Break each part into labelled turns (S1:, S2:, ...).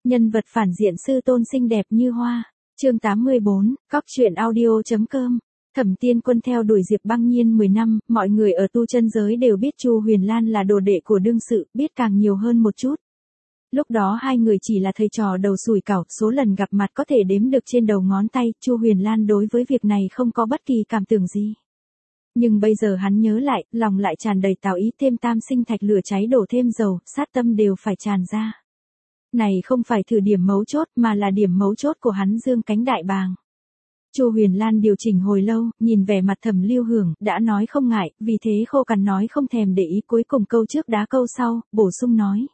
S1: Nhân vật phản diện sư tôn xinh đẹp như hoa. Chương 84, Cóc truyện audio.com. Thẩm Tiên Quân theo đuổi Diệp Băng Nhiên 10 năm, mọi người ở tu chân giới đều biết Chu Huyền Lan là đồ đệ của đương sự, biết càng nhiều hơn một chút. Lúc đó hai người chỉ là thầy trò đầu sủi cảo, số lần gặp mặt có thể đếm được trên đầu ngón tay, Chu Huyền Lan đối với việc này không có bất kỳ cảm tưởng gì. Nhưng bây giờ hắn nhớ lại, lòng lại tràn đầy tào ý, thêm tam sinh thạch lửa cháy đổ thêm dầu, sát tâm đều phải tràn ra. Này không phải thử điểm mấu chốt mà là điểm mấu chốt của hắn dương cánh đại bàng. Chu Huyền Lan điều chỉnh hồi lâu, nhìn vẻ mặt Thẩm Lưu Hưởng, đã nói không ngại, vì thế khô cằn nói không thèm để ý, cuối cùng câu trước đá câu sau, bổ sung nói.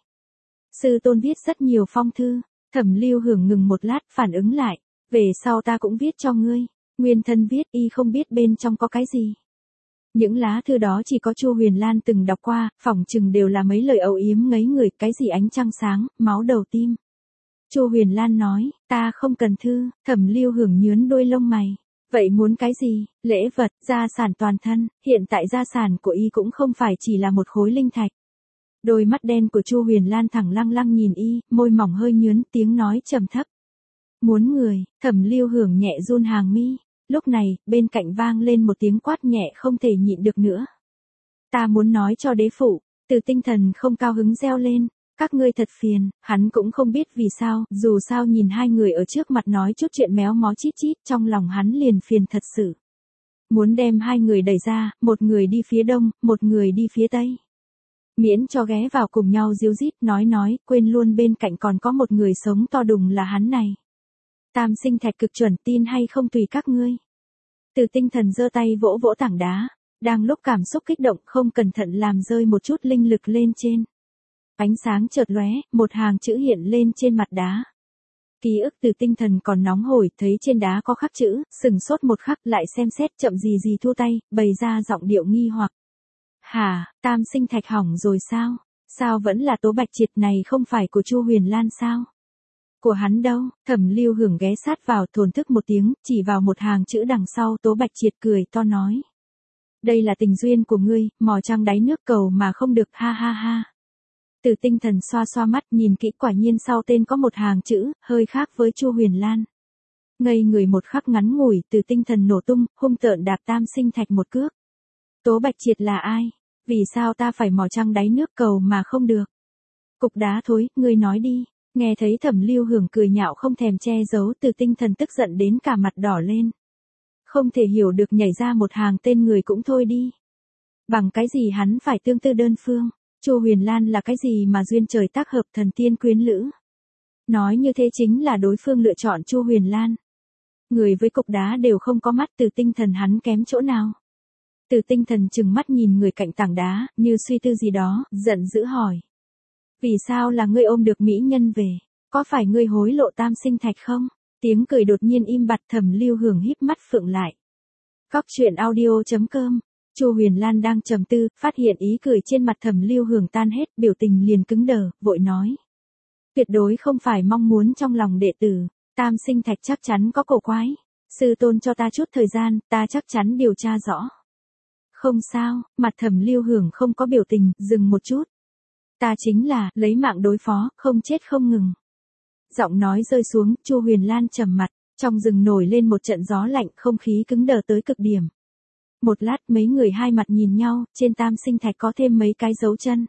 S1: Sư tôn viết rất nhiều phong thư. Thẩm Lưu Hưởng ngừng một lát, phản ứng lại. Về sau ta cũng viết cho ngươi. Nguyên thân viết, y không biết bên trong có cái gì. Những lá thư đó chỉ có Chu Huyền Lan từng đọc qua, phỏng chừng đều là mấy lời âu yếm ngấy người, cái gì ánh trăng sáng, máu đầu tim. Chu Huyền Lan nói, ta không cần thư. Thẩm Lưu Hưởng nhướn đôi lông mày. Vậy muốn cái gì? Lễ vật, gia sản toàn thân. Hiện tại gia sản của y cũng không phải chỉ là một khối linh thạch. Đôi mắt đen của Chu Huyền Lan thẳng lăng lăng nhìn y, môi mỏng hơi nhướn, tiếng nói trầm thấp. Muốn người. Thẩm Lưu Hưởng nhẹ run hàng mi. Lúc này, bên cạnh vang lên một tiếng quát nhẹ không thể nhịn được nữa. Ta muốn nói cho đế phụ. Từ Tinh Thần không cao hứng reo lên. Các ngươi thật phiền. Hắn cũng không biết vì sao, dù sao nhìn hai người ở trước mặt nói chút chuyện méo mó chít chít, trong lòng hắn liền phiền thật sự. Muốn đem hai người đẩy ra, một người đi phía đông, một người đi phía tây. Miễn cho ghé vào cùng nhau díu dít, nói, quên luôn bên cạnh còn có một người sống to đùng là hắn này. Tam sinh thạch cực chuẩn, tin hay không tùy các ngươi. Từ Tinh Thần giơ tay vỗ vỗ tảng đá, đang lúc cảm xúc kích động không cẩn thận làm rơi một chút linh lực lên trên. Ánh sáng chợt lóe, một hàng chữ hiện lên trên mặt đá. Ký ức Từ Tinh Thần còn nóng hổi, thấy trên đá có khắc chữ, sừng sốt một khắc lại xem xét chậm gì thu tay, bày ra giọng điệu nghi hoặc. Hả, tam sinh thạch hỏng rồi sao? Sao vẫn là Tố Bạch Triệt này không phải của Chu Huyền Lan sao? Của hắn đâu? Thẩm Lưu Hưởng ghé sát vào thổn thức một tiếng, chỉ vào một hàng chữ đằng sau. Tố Bạch Triệt cười to nói. Đây là tình duyên của ngươi, mò trăng đáy nước cầu mà không được, ha ha ha. Từ Tinh Thần xoa xoa mắt nhìn kỹ, quả nhiên sau tên có một hàng chữ, hơi khác với Chu Huyền Lan. Ngây người một khắc ngắn ngủi, Từ Tinh Thần nổ tung, hung tợn đạp tam sinh thạch một cước. Tố Bạch Triệt là ai? Vì sao ta phải mò trăng đáy nước cầu mà không được? Cục đá thối, ngươi nói đi. Nghe thấy Thẩm Lưu Hưởng cười nhạo không thèm che giấu, Từ Tinh Thần tức giận đến cả mặt đỏ lên. Không thể hiểu được, nhảy ra một hàng tên người cũng thôi đi. Bằng cái gì hắn phải tương tư đơn phương? Chu Huyền Lan là cái gì mà duyên trời tác hợp, thần tiên quyến lữ? Nói như thế chính là đối phương lựa chọn Chu Huyền Lan. Người với cục đá đều không có mắt, Từ Tinh Thần hắn kém chỗ nào? Từ Tinh Thần trừng mắt nhìn người cạnh tảng đá, như suy tư gì đó, giận dữ hỏi. Vì sao là ngươi ôm được mỹ nhân về? Có phải ngươi hối lộ tam sinh thạch không? Tiếng cười đột nhiên im bặt, Thẩm Lưu Hưởng híp mắt phượng lại. Cóc truyện audio.com. Chu Huyền Lan đang trầm tư, phát hiện ý cười trên mặt Thẩm Lưu Hưởng tan hết, biểu tình liền cứng đờ, vội nói. Tuyệt đối không phải mong muốn trong lòng đệ tử, tam sinh thạch chắc chắn có cổ quái. Sư tôn cho ta chút thời gian, ta chắc chắn điều tra rõ. Không sao, mặt Thẩm Lưu Hưởng không có biểu tình, dừng một chút. Ta chính là, lấy mạng đối phó, không chết không ngừng. Giọng nói rơi xuống, Chu Huyền Lan trầm mặt, trong rừng nổi lên một trận gió lạnh, không khí cứng đờ tới cực điểm. Một lát mấy người hai mặt nhìn nhau, trên tam sinh thạch có thêm mấy cái dấu chân.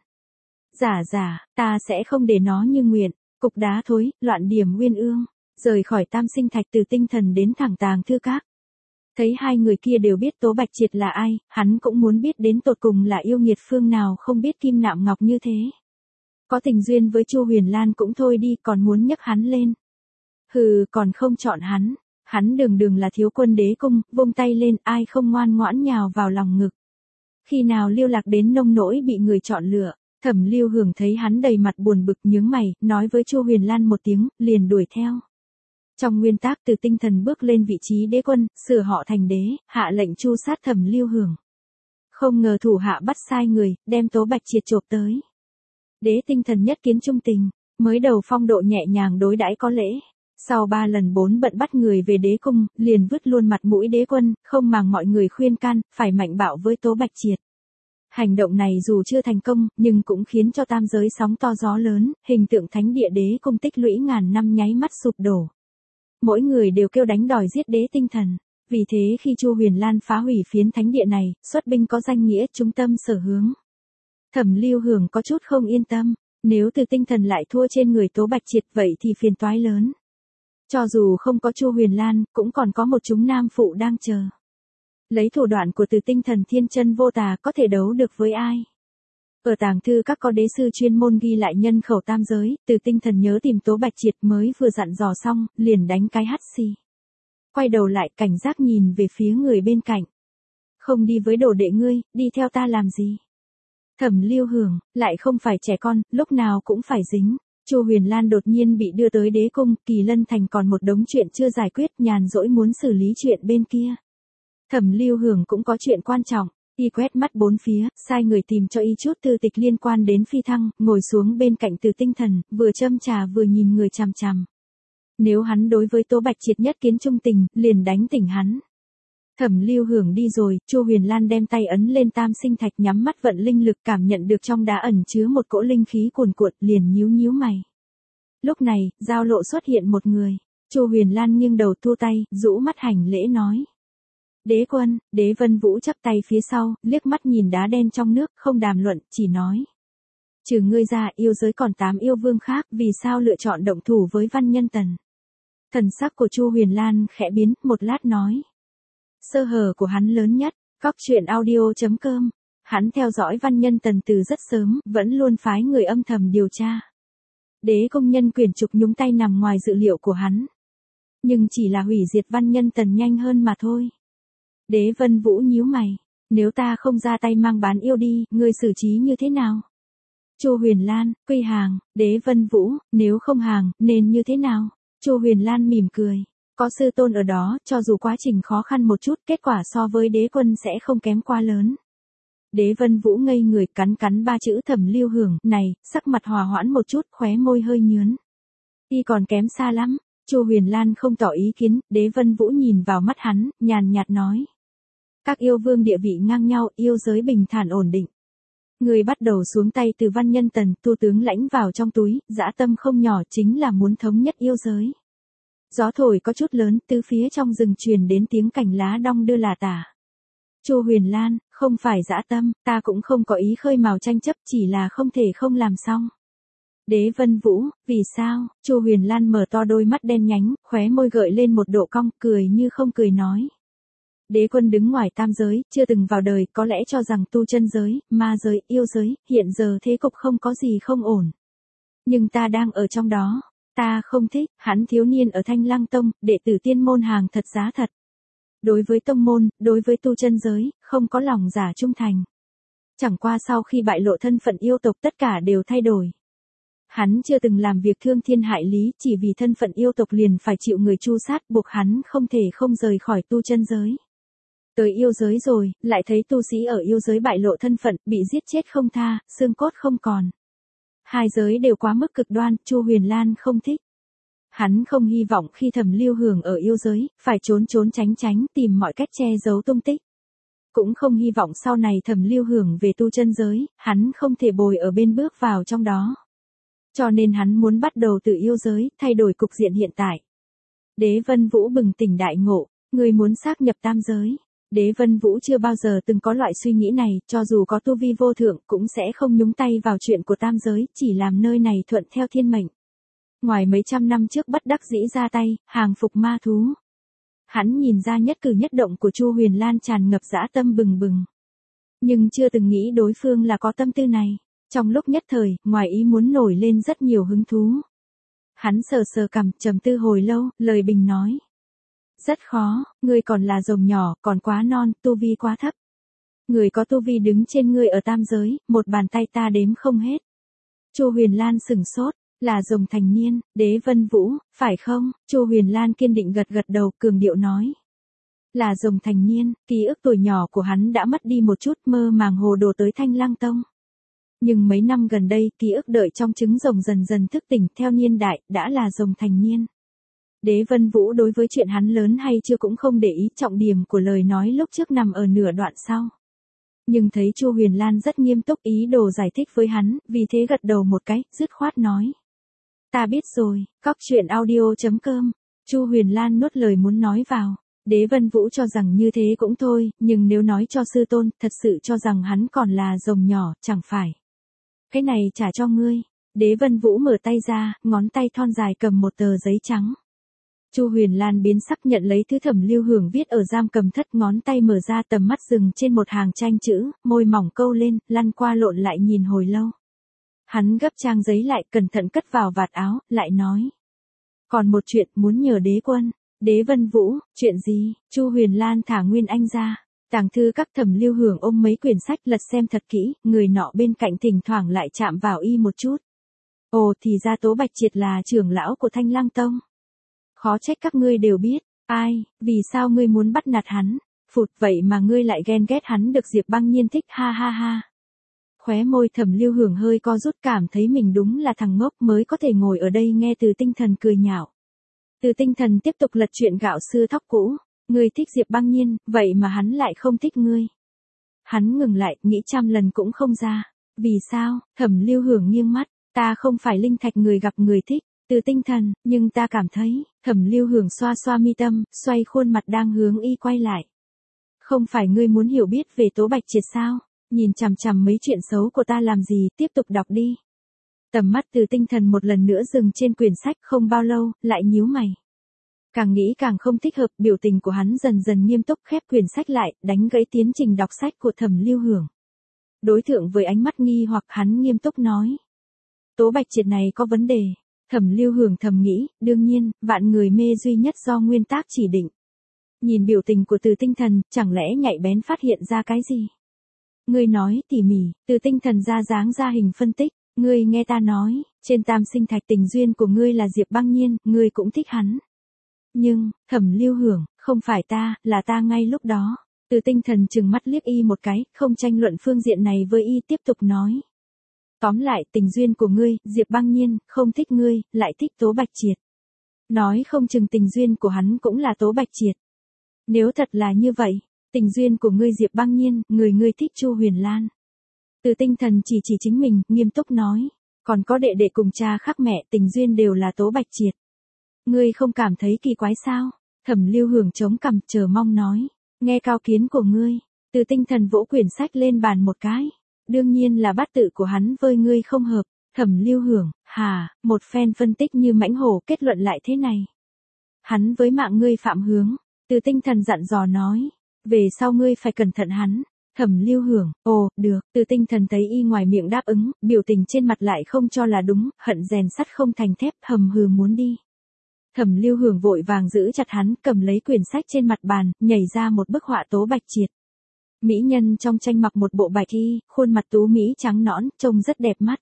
S1: Giả, ta sẽ không để nó như nguyện, cục đá thối, loạn điểm uyên ương, rời khỏi tam sinh thạch. Từ Tinh Thần đến thẳng tàng thư các. Thấy hai người kia đều biết Tố Bạch Triệt là ai, hắn cũng muốn biết đến tột cùng là yêu nghiệt phương nào không biết kim nạm ngọc như thế. Có tình duyên với Chu Huyền Lan cũng thôi đi, còn muốn nhấc hắn lên. Hừ, còn không chọn hắn. Hắn đường là thiếu quân đế cung, vung tay lên, ai không ngoan ngoãn nhào vào lòng ngực. Khi nào lưu lạc đến nông nỗi bị người chọn lựa, Thẩm Lưu Hưởng thấy hắn đầy mặt buồn bực nhướng mày, nói với Chu Huyền Lan một tiếng, liền đuổi theo. Trong nguyên tắc, Từ Tinh Thần bước lên vị trí đế quân, sửa họ thành đế, hạ lệnh tru sát Thẩm Lưu Hưởng. Không ngờ thủ hạ bắt sai người, đem Tố Bạch Triệt chộp tới. Đế Tinh Thần nhất kiến trung tình, mới đầu phong độ nhẹ nhàng đối đãi có lễ. Sau 3 lần 4 bận bắt người về đế cung, liền vứt luôn mặt mũi đế quân, không màng mọi người khuyên can, phải mạnh bạo với Tố Bạch Triệt. Hành động này dù chưa thành công, nhưng cũng khiến cho tam giới sóng to gió lớn, hình tượng thánh địa đế cung tích lũy ngàn năm nháy mắt sụp đổ. Mỗi người đều kêu đánh đòi giết đế tinh thần. Vì thế khi Chu Huyền Lan phá hủy phiến thánh địa này, xuất binh có danh nghĩa trung tâm sở hướng. Thẩm Lưu Hưởng có chút không yên tâm, nếu Từ Tinh Thần lại thua trên người Tố Bạch Triệt vậy thì phiền toái lớn. Cho dù không có Chu Huyền Lan, cũng còn có một chúng nam phụ đang chờ. Lấy thủ đoạn của Từ Tinh Thần thiên chân vô tà có thể đấu được với ai? Ở tàng thư các có đế sư chuyên môn ghi lại nhân khẩu tam giới, Từ Tinh Thần nhớ tìm Tố Bạch Triệt mới vừa dặn dò xong, liền đánh cái hắt xì. Quay đầu lại cảnh giác nhìn về phía người bên cạnh. Không đi với đồ đệ ngươi, đi theo ta làm gì? Thẩm Lưu Hưởng, lại không phải trẻ con, lúc nào cũng phải dính. Chu Huyền Lan đột nhiên bị đưa tới đế cung, Kỳ Lân Thành còn một đống chuyện chưa giải quyết, nhàn rỗi muốn xử lý chuyện bên kia. Thẩm Lưu Hưởng cũng có chuyện quan trọng, y quét mắt bốn phía, sai người tìm cho y chút thư tịch liên quan đến phi thăng, ngồi xuống bên cạnh Từ Tinh Thần, vừa châm trà vừa nhìn người chằm chằm. Nếu hắn đối với Tố Bạch Triệt nhất kiến trung tình, liền đánh tỉnh hắn. Thẩm Lưu Hưởng đi rồi, Chu Huyền Lan đem tay ấn lên tam sinh thạch, nhắm mắt vận linh lực, cảm nhận được trong đá ẩn chứa một cỗ linh khí cuồn cuộn, liền nhíu nhíu mày. Lúc này, giao lộ xuất hiện một người. Chu Huyền Lan nghiêng đầu thu tay, rũ mắt hành lễ nói: Đế quân. Đế Vân Vũ chắp tay phía sau, liếc mắt nhìn đá đen trong nước, không đàm luận, chỉ nói: Trừ ngươi ra, yêu giới còn 8 yêu vương khác, vì sao lựa chọn động thủ với Văn Nhân Tần? Thần sắc của Chu Huyền Lan khẽ biến, một lát nói: Sơ hở của hắn lớn nhất. Cóc truyện audio.com. Hắn theo dõi Văn Nhân Tần từ rất sớm, vẫn luôn phái người âm thầm điều tra. Đế công nhân quyền trục nhúng tay nằm ngoài dự liệu của hắn. Nhưng chỉ là hủy diệt Văn Nhân Tần nhanh hơn mà thôi. Đế Vân Vũ nhíu mày. Nếu ta không ra tay mang bán yêu đi, ngươi xử trí như thế nào? Chu Huyền Lan, quy hàng. Đế Vân Vũ, nếu không hàng, nên như thế nào? Chu Huyền Lan mỉm cười. Có sư tôn ở đó, cho dù quá trình khó khăn một chút, kết quả so với đế quân sẽ không kém quá lớn. Đế Vân Vũ ngây người, cắn cắn 3 chữ Thẩm Lưu Hưởng, này, sắc mặt hòa hoãn một chút, khóe môi hơi nhướn. Y còn kém xa lắm. Chu Huyền Lan không tỏ ý kiến, Đế Vân Vũ nhìn vào mắt hắn, nhàn nhạt nói: Các yêu vương địa vị ngang nhau, yêu giới bình thản ổn định. Người bắt đầu xuống tay từ Văn Nhân Tần, tu tướng lãnh vào trong túi, dã tâm không nhỏ, chính là muốn thống nhất yêu giới. Gió thổi có chút lớn, từ phía trong rừng truyền đến tiếng cành lá đong đưa là tả. Chu Huyền Lan, không phải dã tâm, ta cũng không có ý khơi mào tranh chấp, chỉ là không thể không làm xong. Đế Vân Vũ, vì sao? Chu Huyền Lan mở to đôi mắt đen nhánh, khóe môi gợi lên một độ cong, cười như không cười nói: Đế quân đứng ngoài tam giới, chưa từng vào đời, có lẽ cho rằng tu chân giới, ma giới, yêu giới, hiện giờ thế cục không có gì không ổn. Nhưng ta đang ở trong đó. Ta không thích. Hắn thiếu niên ở Thanh Lăng Tông, đệ tử tiên môn hàng thật giá thật. Đối với tông môn, đối với tu chân giới, không có lòng giả trung thành. Chẳng qua sau khi bại lộ thân phận yêu tộc tất cả đều thay đổi. Hắn chưa từng làm việc thương thiên hại lý, chỉ vì thân phận yêu tộc liền phải chịu người tru sát, buộc hắn không thể không rời khỏi tu chân giới. Tới yêu giới rồi, lại thấy tu sĩ ở yêu giới bại lộ thân phận, bị giết chết không tha, xương cốt không còn. Hai giới đều quá mức cực đoan, Chu Huyền Lan không thích. Hắn không hy vọng khi Thẩm Lưu Hưởng ở yêu giới, phải trốn trốn tránh tránh, tìm mọi cách che giấu tung tích. Cũng không hy vọng sau này Thẩm Lưu Hưởng về tu chân giới, hắn không thể bồi ở bên bước vào trong đó. Cho nên hắn muốn bắt đầu từ yêu giới, thay đổi cục diện hiện tại. Đế Vân Vũ bừng tỉnh đại ngộ, người muốn xác nhập tam giới. Đế Vân Vũ chưa bao giờ từng có loại suy nghĩ này, cho dù có tu vi vô thượng, cũng sẽ không nhúng tay vào chuyện của tam giới, chỉ làm nơi này thuận theo thiên mệnh. Ngoài mấy trăm năm trước bất đắc dĩ ra tay, hàng phục ma thú. Hắn nhìn ra nhất cử nhất động của Chu Huyền Lan tràn ngập dã tâm bừng bừng. Nhưng chưa từng nghĩ đối phương là có tâm tư này. Trong lúc nhất thời, ngoài ý muốn nổi lên rất nhiều hứng thú. Hắn sờ sờ cằm, trầm tư hồi lâu, lời bình nói: Rất khó, ngươi còn là rồng nhỏ, còn quá non, tu vi quá thấp. Người có tu vi đứng trên ngươi ở tam giới, một bàn tay ta đếm không hết. Chu Huyền Lan sửng sốt, là rồng thành niên. Đế Vân Vũ, phải không? Chu Huyền Lan kiên định gật gật đầu, cường điệu nói: Là rồng thành niên. Ký ức tuổi nhỏ của hắn đã mất đi một chút, mơ màng hồ đồ tới Thanh Lăng Tông. Nhưng mấy năm gần đây, ký ức đợi trong trứng rồng dần dần thức tỉnh, theo niên đại, đã là rồng thành niên. Đế Vân Vũ đối với chuyện hắn lớn hay chưa cũng không để ý, trọng điểm của lời nói lúc trước nằm ở nửa đoạn sau. Nhưng thấy Chu Huyền Lan rất nghiêm túc ý đồ giải thích với hắn, vì thế gật đầu một cái, dứt khoát nói. Ta biết rồi, cóc truyện audio.com. Chu Huyền Lan nuốt lời muốn nói vào. Đế Vân Vũ cho rằng như thế cũng thôi, nhưng nếu nói cho sư tôn, thật sự cho rằng hắn còn là rồng nhỏ, chẳng phải. Cái này trả cho ngươi. Đế Vân Vũ mở tay ra, ngón tay thon dài cầm một tờ giấy trắng. Chu Huyền Lan biến sắc nhận lấy thứ Thẩm Lưu Hưởng viết ở giam cầm thất, ngón tay mở ra, tầm mắt dừng trên một hàng tranh chữ, môi mỏng câu lên, lăn qua lộn lại nhìn hồi lâu. Hắn gấp trang giấy lại, cẩn thận cất vào vạt áo, lại nói. Còn một chuyện muốn nhờ đế quân. Đế Vân Vũ, chuyện gì? Chu Huyền Lan thả Nguyên Anh ra. Tàng thư các. Thẩm Lưu Hưởng ôm mấy quyển sách lật xem thật kỹ, người nọ bên cạnh thỉnh thoảng lại chạm vào y một chút. Ồ, thì ra Tố Bạch Triệt là trưởng lão của Thanh Lang Tông. Khó trách các ngươi đều biết. Ai, vì sao ngươi muốn bắt nạt hắn? Phụt, vậy mà ngươi lại ghen ghét hắn được Diệp Băng Nhiên thích, ha ha ha. Khóe môi Thẩm Lưu Hưởng hơi co rút, cảm thấy mình đúng là thằng ngốc mới có thể ngồi ở đây nghe Từ Tinh Thần cười nhạo. Từ Tinh Thần tiếp tục lật chuyện gạo xưa thóc cũ. Ngươi thích Diệp Băng Nhiên, vậy mà hắn lại không thích ngươi. Hắn ngừng lại, nghĩ trăm lần cũng không ra. Vì sao? Thẩm Lưu Hưởng nghiêng mắt. Ta không phải linh thạch người gặp người thích. Từ Tinh Thần, nhưng ta cảm thấy. Thẩm Lưu Hưởng xoa xoa mi tâm, xoay khuôn mặt đang hướng y quay lại. Không phải ngươi muốn hiểu biết về Tố Bạch Triệt sao? Nhìn chằm chằm mấy chuyện xấu của ta làm gì, tiếp tục đọc đi. Tầm mắt Từ Tinh Thần một lần nữa dừng trên quyển sách, không bao lâu, lại nhíu mày. Càng nghĩ càng không thích hợp, biểu tình của hắn dần dần nghiêm túc, khép quyển sách lại, đánh gãy tiến trình đọc sách của Thẩm Lưu Hưởng. Đối tượng với ánh mắt nghi hoặc, hắn nghiêm túc nói. Tố Bạch Triệt này có vấn đề. Thẩm Lưu Hưởng thầm nghĩ, đương nhiên, vạn người mê duy nhất do nguyên tác chỉ định. Nhìn biểu tình của Từ Tinh Thần, chẳng lẽ nhạy bén phát hiện ra cái gì? Ngươi nói tỉ mỉ. Từ Tinh Thần ra dáng ra hình phân tích. Ngươi nghe ta nói, trên Tam Sinh Thạch tình duyên của ngươi là Diệp Băng Nhiên, ngươi cũng thích hắn. Nhưng, Thẩm Lưu Hưởng, không phải ta, là ta ngay lúc đó. Từ Tinh Thần trừng mắt liếc y một cái, không tranh luận phương diện này với y, tiếp tục nói. Tóm lại, tình duyên của ngươi, Diệp Băng Nhiên, không thích ngươi, lại thích Tố Bạch Triệt. Nói không chừng tình duyên của hắn cũng là Tố Bạch Triệt. Nếu thật là như vậy, tình duyên của ngươi Diệp Băng Nhiên, người ngươi thích Chu Huyền Lan. Từ Tinh Thần chỉ chính mình, nghiêm túc nói. Còn có đệ đệ cùng cha khác mẹ, tình duyên đều là Tố Bạch Triệt. Ngươi không cảm thấy kỳ quái sao? Thẩm Lưu Hưởng chống cằm, chờ mong nói. Nghe cao kiến của ngươi. Từ Tinh Thần vỗ quyển sách lên bàn một cái. Đương nhiên là bát tự của hắn với ngươi không hợp. Thẩm Lưu Hưởng, một phen phân tích như mãnh hổ, kết luận lại thế này. Hắn với mạng ngươi phạm hướng. Từ Tinh Thần dặn dò nói. Về sau ngươi phải cẩn thận hắn. Thẩm Lưu Hưởng, ồ, được. Từ Tinh Thần thấy y ngoài miệng đáp ứng, biểu tình trên mặt lại không cho là đúng, hận rèn sắt không thành thép, hầm hừ muốn đi. Thẩm Lưu Hưởng vội vàng giữ chặt hắn, cầm lấy quyển sách trên mặt bàn, nhảy ra một bức họa Tố Bạch Triệt. Mỹ nhân trong tranh mặc một bộ bạch y, khuôn mặt tú mỹ trắng nõn, trông rất đẹp mắt.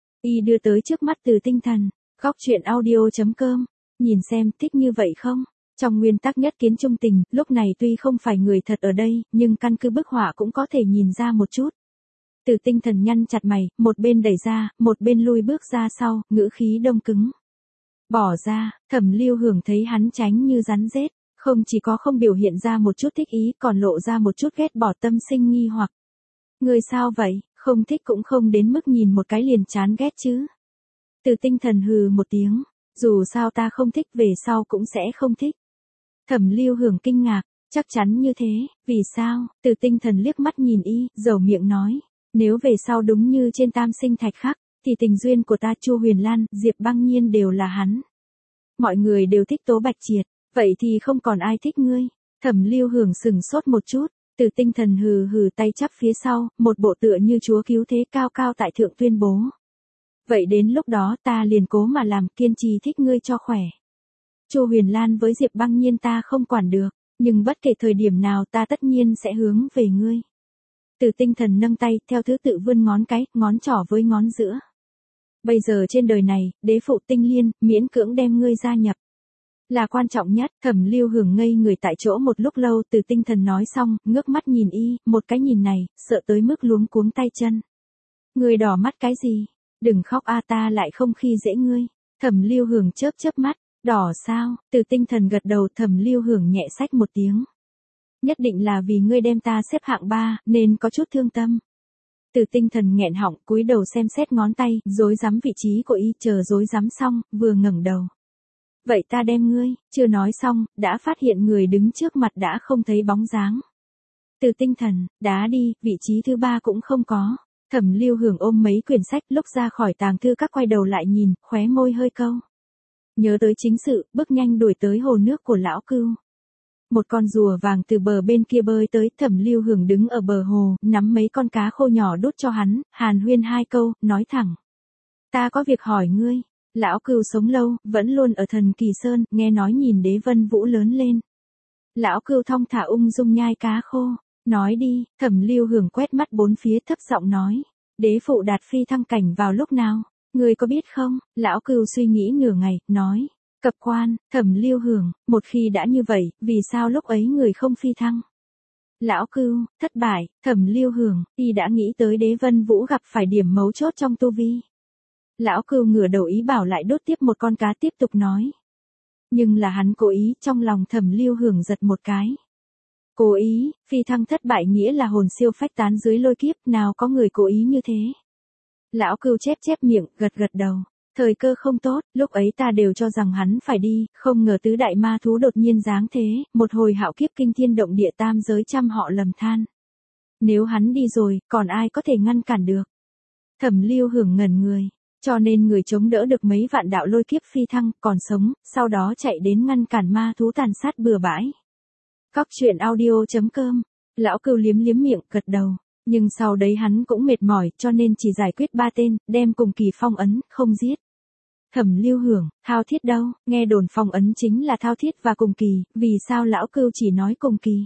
S1: Y đưa tới trước mắt Từ Tinh Thần. Góc truyện audio.com. Nhìn xem, thích như vậy không? Trong nguyên tắc nhất kiến trung tình, lúc này tuy không phải người thật ở đây, nhưng căn cứ bức họa cũng có thể nhìn ra một chút. Từ Tinh Thần nhăn chặt mày, một bên đẩy ra, một bên lui bước ra sau, ngữ khí đông cứng. Bỏ ra. Thẩm Lưu Hưởng thấy hắn tránh như rắn rết, không chỉ có không biểu hiện ra một chút thích ý, còn lộ ra một chút ghét bỏ, tâm sinh nghi hoặc. Người sao vậy, không thích cũng không đến mức nhìn một cái liền chán ghét chứ. Từ Tinh Thần hừ một tiếng, dù sao ta không thích, về sau cũng sẽ không thích. Thẩm Lưu Hưởng kinh ngạc, chắc chắn như thế, vì sao? Từ Tinh Thần liếc mắt nhìn y, dầu miệng nói, nếu về sau đúng như trên Tam Sinh Thạch khác, thì tình duyên của ta Chu Huyền Lan, Diệp Băng Nhiên đều là hắn. Mọi người đều thích Tố Bạch Triệt, vậy thì không còn ai thích ngươi. Thẩm Lưu Hưởng sừng sốt một chút, Từ Tinh Thần hừ hừ tay chắp phía sau, một bộ tựa như chúa cứu thế cao cao tại thượng tuyên bố. Vậy đến lúc đó ta liền cố mà làm, kiên trì thích ngươi cho khỏe. Chu Huyền Lan với Diệp Băng Nhiên ta không quản được, nhưng bất kể thời điểm nào ta tất nhiên sẽ hướng về ngươi. Từ Tinh Thần nâng tay, theo thứ tự vươn ngón cái, ngón trỏ với ngón giữa. Bây giờ trên đời này, đế phụ Tinh Liên, miễn cưỡng đem ngươi gia nhập. Là quan trọng nhất. Thẩm Lưu Hưởng ngây người tại chỗ một lúc lâu, Từ Tinh Thần nói xong, ngước mắt nhìn y, một cái nhìn này, sợ tới mức luống cuống tay chân. Ngươi đỏ mắt cái gì? Đừng khóc a, ta lại không khi dễ ngươi. Thẩm Lưu Hưởng chớp chớp mắt, đỏ sao? Từ Tinh Thần gật đầu, Thẩm Lưu Hưởng nhẹ xách một tiếng. Nhất định là vì ngươi đem ta xếp hạng 3, nên có chút thương tâm. Từ Tinh Thần nghẹn họng, cúi đầu xem xét ngón tay, rối rắm vị trí của y, chờ rối rắm xong, vừa ngẩng đầu. Vậy ta đem ngươi, chưa nói xong, đã phát hiện người đứng trước mặt đã không thấy bóng dáng. Từ Tinh Thần, đá đi, vị trí thứ 3 cũng không có. Thẩm Lưu Hưởng ôm mấy quyển sách, lúc ra khỏi tàng thư các quay đầu lại nhìn, khóe môi hơi câu. Nhớ tới chính sự, bước nhanh đuổi tới hồ nước của lão Cưu. Một con rùa vàng từ bờ bên kia bơi tới, Thẩm Lưu Hưởng đứng ở bờ hồ, nắm mấy con cá khô nhỏ đút cho hắn, hàn huyên 2 câu, nói thẳng. Ta có việc hỏi ngươi, lão Cưu sống lâu, vẫn luôn ở Thần Kỳ Sơn, nghe nói nhìn Đế Vân Vũ lớn lên. Lão Cưu thong thả ung dung nhai cá khô, nói đi, Thẩm Lưu Hưởng quét mắt bốn phía thấp giọng nói. Đế phụ đạt phi thăng cảnh vào lúc nào, ngươi có biết không? Lão Cưu suy nghĩ nửa ngày, nói. Cập quan, Thẩm Lưu Hưởng, một khi đã như vậy, vì sao lúc ấy người không phi thăng? Lão Cưu, thất bại, Thẩm Lưu Hưởng, y đã nghĩ tới Đế Vân Vũ gặp phải điểm mấu chốt trong tu vi. Lão Cưu ngửa đầu ý bảo lại đốt tiếp một con cá tiếp tục nói. Nhưng là hắn cố ý, trong lòng Thẩm Lưu Hưởng giật một cái. Cố ý, phi thăng thất bại nghĩa là hồn siêu phách tán dưới lôi kiếp, nào có người cố ý như thế. Lão Cưu chép chép miệng, gật gật đầu. Thời cơ không tốt, lúc ấy ta đều cho rằng hắn phải đi, không ngờ tứ đại ma thú đột nhiên giáng thế, một hồi hạo kiếp kinh thiên động địa tam giới trăm họ lầm than. Nếu hắn đi rồi, còn ai có thể ngăn cản được? Thẩm Lưu Hưởng ngẩn người, cho nên người chống đỡ được mấy vạn đạo lôi kiếp phi thăng, còn sống, sau đó chạy đến ngăn cản ma thú tàn sát bừa bãi. Cóc truyện audio.com, lão Cưu liếm liếm miệng, gật đầu. Nhưng sau đấy hắn cũng mệt mỏi, cho nên chỉ giải quyết 3 tên, đem cùng kỳ phong ấn, không giết. Thẩm Lưu Hưởng, Thao Thiết đâu, nghe đồn phong ấn chính là Thao Thiết và cùng kỳ, vì sao lão Cưu chỉ nói cùng kỳ?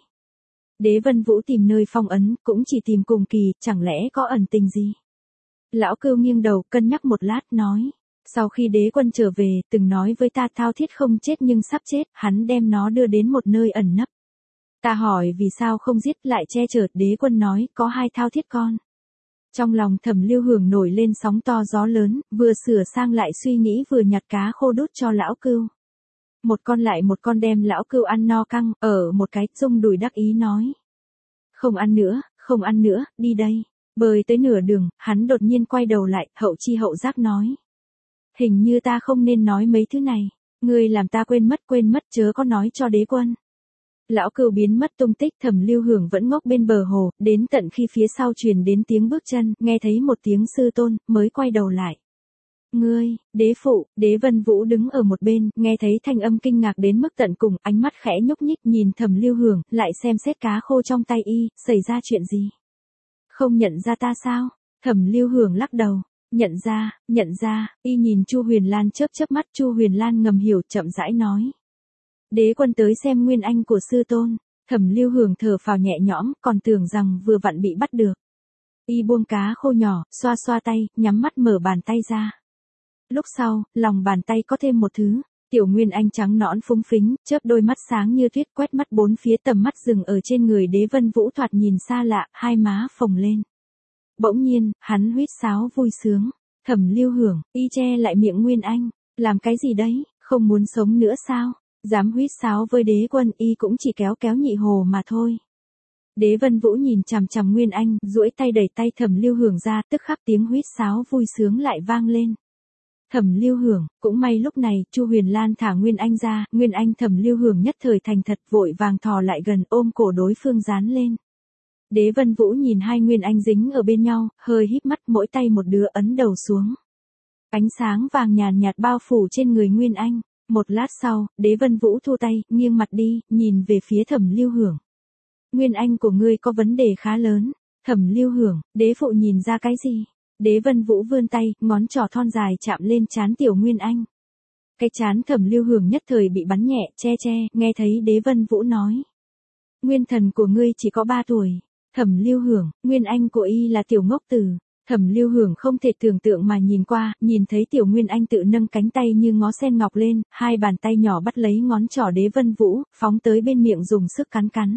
S1: Đế Vân Vũ tìm nơi phong ấn, cũng chỉ tìm cùng kỳ, chẳng lẽ có ẩn tình gì? Lão Cưu nghiêng đầu, cân nhắc một lát, nói. Sau khi đế quân trở về, từng nói với ta Thao Thiết không chết nhưng sắp chết, hắn đem nó đưa đến một nơi ẩn nấp. Ta hỏi vì sao không giết lại che chở, đế quân nói, có 2 Thao Thiết con. Trong lòng Thẩm Lưu Hưởng nổi lên sóng to gió lớn, vừa sửa sang lại suy nghĩ vừa nhặt cá khô đút cho lão Cưu. Một con lại một con đem lão Cưu ăn no căng, ở một cái, rung đùi đắc ý nói. Không ăn nữa, không ăn nữa, đi đây. Bơi tới nửa đường, hắn đột nhiên quay đầu lại, hậu chi hậu giác nói. Hình như ta không nên nói mấy thứ này, ngươi làm ta quên mất chớ có nói cho đế quân. Lão Cưu biến mất tung tích, Thẩm Lưu Hưởng vẫn ngốc bên bờ hồ, đến tận khi phía sau truyền đến tiếng bước chân, nghe thấy một tiếng sư tôn, mới quay đầu lại. Ngươi, đế phụ, Đế Vân Vũ đứng ở một bên, nghe thấy thanh âm kinh ngạc đến mức tận cùng, ánh mắt khẽ nhúc nhích nhìn Thẩm Lưu Hưởng, lại xem xét cá khô trong tay y, xảy ra chuyện gì? Không nhận ra ta sao? Thẩm Lưu Hưởng lắc đầu. Nhận ra, y nhìn Chu Huyền Lan chớp mắt, Chu Huyền Lan ngầm hiểu, chậm rãi nói. Đế quân tới xem nguyên anh của sư tôn, Thẩm Lưu Hưởng thở phào nhẹ nhõm, còn tưởng rằng vừa vặn bị bắt được. Y buông cá khô nhỏ, xoa xoa tay, nhắm mắt mở bàn tay ra. Lúc sau, lòng bàn tay có thêm một thứ, tiểu nguyên anh trắng nõn phúng phính, chớp đôi mắt sáng như tuyết quét mắt bốn phía, tầm mắt dừng ở trên người Đế Vân Vũ thoạt nhìn xa lạ, hai má phồng lên. Bỗng nhiên, hắn huýt sáo vui sướng. Thẩm Lưu Hưởng, y che lại miệng nguyên anh, làm cái gì đấy, không muốn sống nữa sao? Dám huýt sáo với đế quân, y cũng chỉ kéo kéo nhị hồ mà thôi. Đế Vân Vũ nhìn chằm chằm Nguyên Anh, duỗi tay đẩy tay Thẩm Lưu Hưởng ra, tức khắc tiếng huýt sáo vui sướng lại vang lên. Thẩm Lưu Hưởng, cũng may lúc này, Chu Huyền Lan thả Nguyên Anh ra, Nguyên Anh Thẩm Lưu Hưởng nhất thời thành thật, vội vàng thò lại gần ôm cổ đối phương dán lên. Đế Vân Vũ nhìn hai Nguyên Anh dính ở bên nhau, hơi híp mắt, mỗi tay một đứa ấn đầu xuống. Ánh sáng vàng nhàn nhạt bao phủ trên người Nguyên Anh. Một lát sau, Đế Vân Vũ thu tay, nghiêng mặt đi, nhìn về phía Thẩm Lưu Hưởng. Nguyên anh của ngươi có vấn đề khá lớn. Thẩm Lưu Hưởng, đế phụ nhìn ra cái gì? Đế Vân Vũ vươn tay, ngón trỏ thon dài chạm lên trán tiểu Nguyên Anh. Cái trán Thẩm Lưu Hưởng nhất thời bị bắn nhẹ, che, nghe thấy Đế Vân Vũ nói. Nguyên thần của ngươi chỉ có 3 tuổi. Thẩm Lưu Hưởng, Nguyên Anh của y là tiểu ngốc tử. Thẩm Lưu Hưởng không thể tưởng tượng mà nhìn qua, nhìn thấy tiểu Nguyên Anh tự nâng cánh tay như ngó sen ngọc lên, hai bàn tay nhỏ bắt lấy ngón trỏ Đế Vân Vũ, phóng tới bên miệng dùng sức cắn.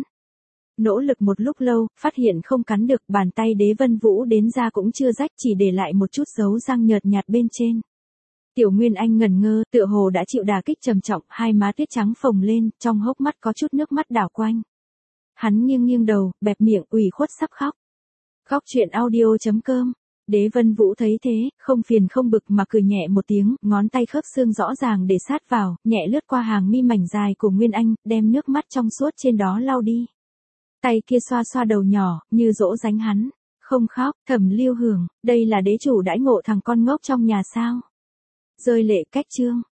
S1: Nỗ lực một lúc lâu, phát hiện không cắn được, bàn tay Đế Vân Vũ đến ra cũng chưa rách, chỉ để lại một chút dấu răng nhợt nhạt bên trên. Tiểu Nguyên Anh ngẩn ngơ, tựa hồ đã chịu đả kích trầm trọng, hai má tuyết trắng phồng lên, trong hốc mắt có chút nước mắt đảo quanh. Hắn nghiêng nghiêng đầu, bẹp miệng ủy khuất sắp khóc. Góc chuyện audio.com. Đế Vân Vũ thấy thế, không phiền không bực mà cười nhẹ một tiếng, ngón tay khớp xương rõ ràng để sát vào, nhẹ lướt qua hàng mi mảnh dài của Nguyên Anh, đem nước mắt trong suốt trên đó lau đi. Tay kia xoa xoa đầu nhỏ, như dỗ dành hắn. Không khóc, Thẩm Lưu Hưởng, đây là đế chủ đãi ngộ thằng con ngốc trong nhà sao? Rơi lệ cách chương.